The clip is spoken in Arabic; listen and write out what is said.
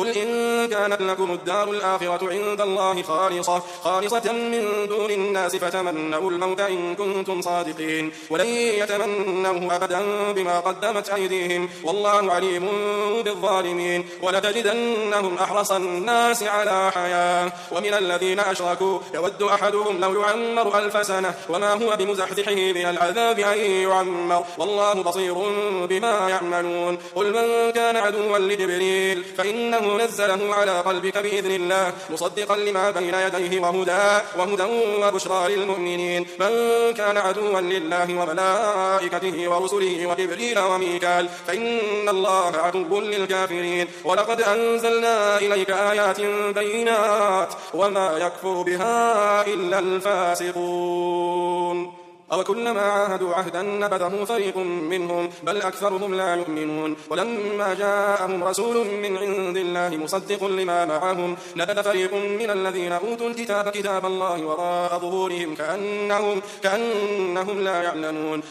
قل إن كانت لكم الدار الآخرة عند الله خالصة من دون الناس فتمنوا الموت إن كنتم صادقين ولن يتمنوه أبدا بما قدمت أيديهم والله عليم بالظالمين ولتجدنهم أحرص الناس على حياة ومن الذين أشركوا يود أحدهم لو يعمر 1000 سنة وما هو بمزحزحه من العذاب أن يعمر والله بصير بما يعملون قل من كان عدوا لجبريل فإنه نزله على قلبك بإذن الله مصدقا لما بين يديه وهدى وبشرى للمؤمنين من كان عدوا لله وملائكته ورسله وجبريل وميكال فإن الله عدو للكافرين ولقد أنزلنا إليك آيات بينات وما يكفر بها إلا الفاسقون أو كلما عاهدوا عهدا نبذه فريق منهم بل أكثرهم لا يؤمنون ولما جاءهم رسول من عند الله مصدق لما معهم نبذ فريق من الذين أوتوا الكتاب كتاب الله وراء ظهورهم كأنهم لا يعلمون